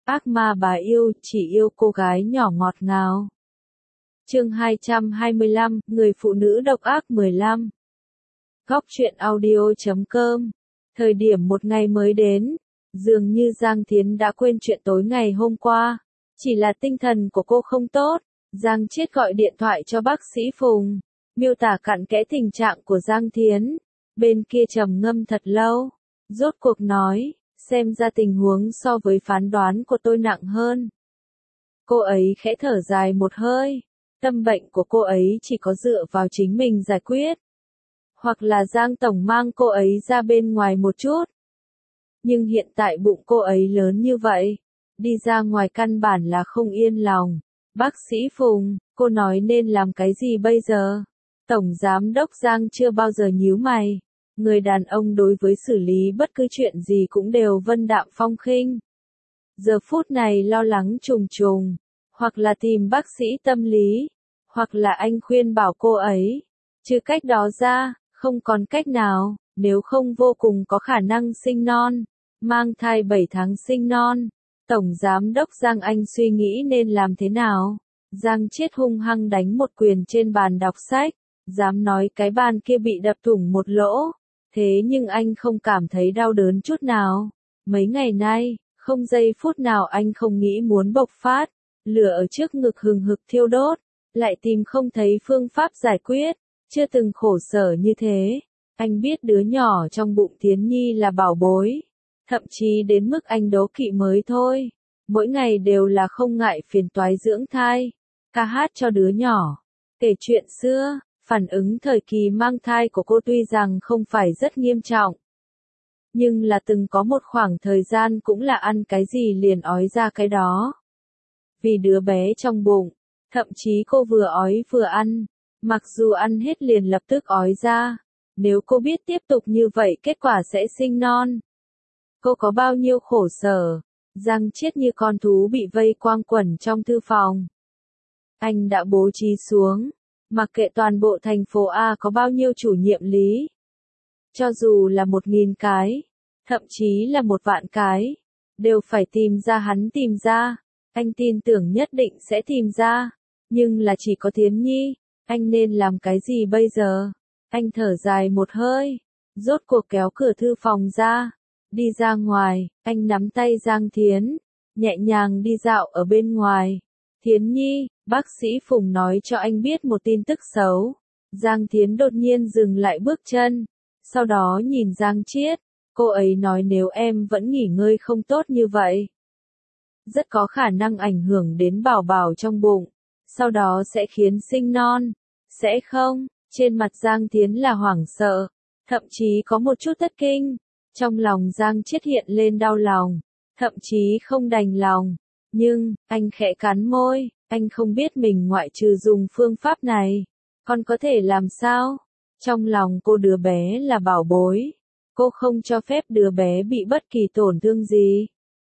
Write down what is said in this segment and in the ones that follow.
Ác ma bà yêu, chỉ yêu cô gái nhỏ ngọt ngào. Chương 225, Người phụ nữ độc ác 15. Góc truyện audio.com. Thời điểm một ngày mới đến, dường như Giang Thiến đã quên chuyện tối ngày hôm qua. Chỉ là tinh thần của cô không tốt. Giang Chiết gọi điện thoại cho bác sĩ Phùng, miêu tả cặn kẽ tình trạng của Giang Thiến. Bên kia trầm ngâm thật lâu, rốt cuộc nói, xem ra tình huống so với phán đoán của tôi nặng hơn. Cô ấy khẽ thở dài một hơi, tâm bệnh của cô ấy chỉ có dựa vào chính mình giải quyết. Hoặc là Giang Tổng mang cô ấy ra bên ngoài một chút. Nhưng hiện tại bụng cô ấy lớn như vậy, đi ra ngoài căn bản là không yên lòng. Bác sĩ Phùng, cô nói nên làm cái gì bây giờ? Tổng Giám đốc Giang chưa bao giờ nhíu mày. Người đàn ông đối với xử lý bất cứ chuyện gì cũng đều vân đạm phong khinh. Giờ phút này lo lắng trùng trùng, hoặc là tìm bác sĩ tâm lý, hoặc là anh khuyên bảo cô ấy. Trừ cách đó ra, không còn cách nào, nếu không vô cùng có khả năng sinh non, mang thai 7 tháng sinh non. Tổng Giám đốc Giang Anh suy nghĩ nên làm thế nào? Giang Chiết hung hăng đánh một quyền trên bàn đọc sách, dám nói cái bàn kia bị đập thủng một lỗ. Thế nhưng anh không cảm thấy đau đớn chút nào. Mấy ngày nay, không giây phút nào anh không nghĩ muốn bộc phát. Lửa ở trước ngực hừng hực thiêu đốt, lại tìm không thấy phương pháp giải quyết. Chưa từng khổ sở như thế. Anh biết đứa nhỏ trong bụng Thiến Nhi là bảo bối. Thậm chí đến mức anh đố kỵ mới thôi. Mỗi ngày đều là không ngại phiền toái dưỡng thai, ca hát cho đứa nhỏ, kể chuyện xưa. Phản ứng thời kỳ mang thai của cô tuy rằng không phải rất nghiêm trọng, nhưng là từng có một khoảng thời gian cũng là ăn cái gì liền ói ra cái đó. Vì đứa bé trong bụng, thậm chí cô vừa ói vừa ăn, mặc dù ăn hết liền lập tức ói ra. Nếu cô biết tiếp tục như vậy kết quả sẽ sinh non, cô có bao nhiêu khổ sở. Giang Chiết như con thú bị vây quanh quẩn trong thư phòng. Anh đã bố trí xuống, mặc kệ toàn bộ thành phố A có bao nhiêu chủ nhiệm lý. Cho dù là 1000 cái, thậm chí là 1 vạn cái, đều phải tìm ra hắn tìm ra. Anh tin tưởng nhất định sẽ tìm ra. Nhưng là chỉ có Thiến Nhi, anh nên làm cái gì bây giờ? Anh thở dài một hơi, rốt cuộc kéo cửa thư phòng ra. Đi ra ngoài, anh nắm tay Giang Thiến, nhẹ nhàng đi dạo ở bên ngoài. Thiến Nhi, bác sĩ Phùng nói cho anh biết một tin tức xấu. Giang Thiến đột nhiên dừng lại bước chân, sau đó nhìn Giang Chiết. Cô ấy nói nếu em vẫn nghỉ ngơi không tốt như vậy, rất có khả năng ảnh hưởng đến bảo bảo trong bụng, sau đó sẽ khiến sinh non. Sẽ không? Trên mặt Giang Thiến là hoảng sợ, thậm chí có một chút thất kinh. Trong lòng Giang Chiết hiện lên đau lòng, thậm chí không đành lòng. Nhưng, anh khẽ cắn môi, anh không biết mình ngoại trừ dùng phương pháp này, còn có thể làm sao? Trong lòng cô đứa bé là bảo bối, cô không cho phép đứa bé bị bất kỳ tổn thương gì.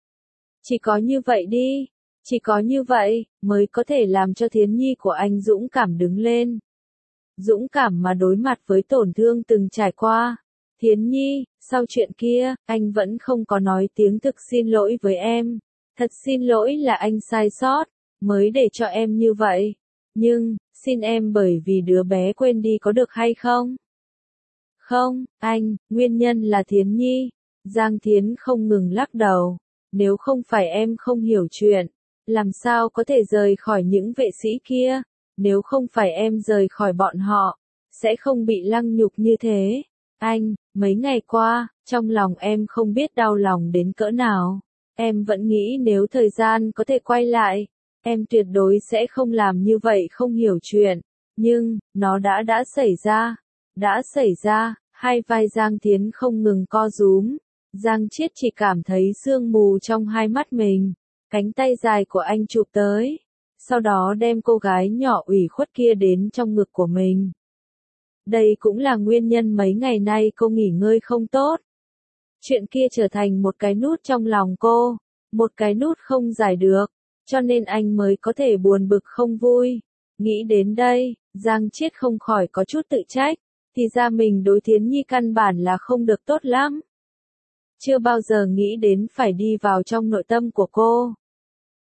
Chỉ có như vậy đi, chỉ có như vậy, mới có thể làm cho Thiến Nhi của anh dũng cảm đứng lên. Dũng cảm mà đối mặt với tổn thương từng trải qua. Thiến Nhi, sau chuyện kia, anh vẫn không có nói tiếng thực xin lỗi với em. Thật xin lỗi là anh sai sót, mới để cho em như vậy. Nhưng, xin em bởi vì đứa bé quên đi có được hay không? Không, anh, nguyên nhân là Thiến Nhi. Giang Thiến không ngừng lắc đầu. Nếu không phải em không hiểu chuyện, làm sao có thể rời khỏi những vệ sĩ kia? Nếu không phải em rời khỏi bọn họ, sẽ không bị lăng nhục như thế. Anh, mấy ngày qua, trong lòng em không biết đau lòng đến cỡ nào. Em vẫn nghĩ nếu thời gian có thể quay lại, em tuyệt đối sẽ không làm như vậy không hiểu chuyện. Nhưng, nó đã xảy ra. Đã xảy ra, hai vai Giang Thiến không ngừng co rúm. Giang Chiết chỉ cảm thấy sương mù trong hai mắt mình. Cánh tay dài của anh chụp tới. Sau đó đem cô gái nhỏ ủy khuất kia đến trong ngực của mình. Đây cũng là nguyên nhân mấy ngày nay cô nghỉ ngơi không tốt. Chuyện kia trở thành một cái nút trong lòng cô, một cái nút không giải được, cho nên anh mới có thể buồn bực không vui. Nghĩ đến đây, Giang Chiết không khỏi có chút tự trách, thì ra mình đối Thiến Nhi căn bản là không được tốt lắm. Chưa bao giờ nghĩ đến phải đi vào trong nội tâm của cô,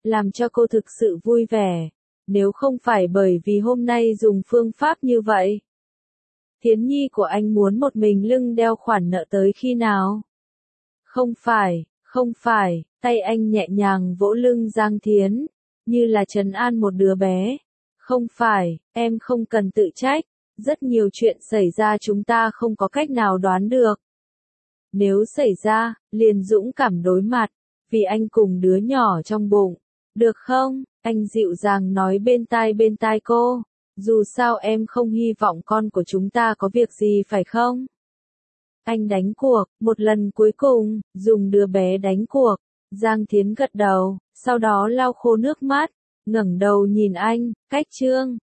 làm cho cô thực sự vui vẻ. Nếu không phải bởi vì hôm nay dùng phương pháp như vậy. Thiến nhi của anh muốn một mình lưng đeo khoản nợ tới khi nào? Không phải, tay anh nhẹ nhàng vỗ lưng Giang Thiến, như là trấn an một đứa bé. Không phải, em không cần tự trách, rất nhiều chuyện xảy ra chúng ta không có cách nào đoán được. Nếu xảy ra, liền dũng cảm đối mặt, vì anh cùng đứa nhỏ trong bụng. Được không? Anh dịu dàng nói bên tai cô. Dù sao em không hy vọng con của chúng ta có việc gì phải không? Anh đánh cuộc, một lần cuối cùng, dùng đứa bé đánh cuộc. Giang Thiến gật đầu, sau đó lau khô nước mắt, ngẩng đầu nhìn anh, cách Trương.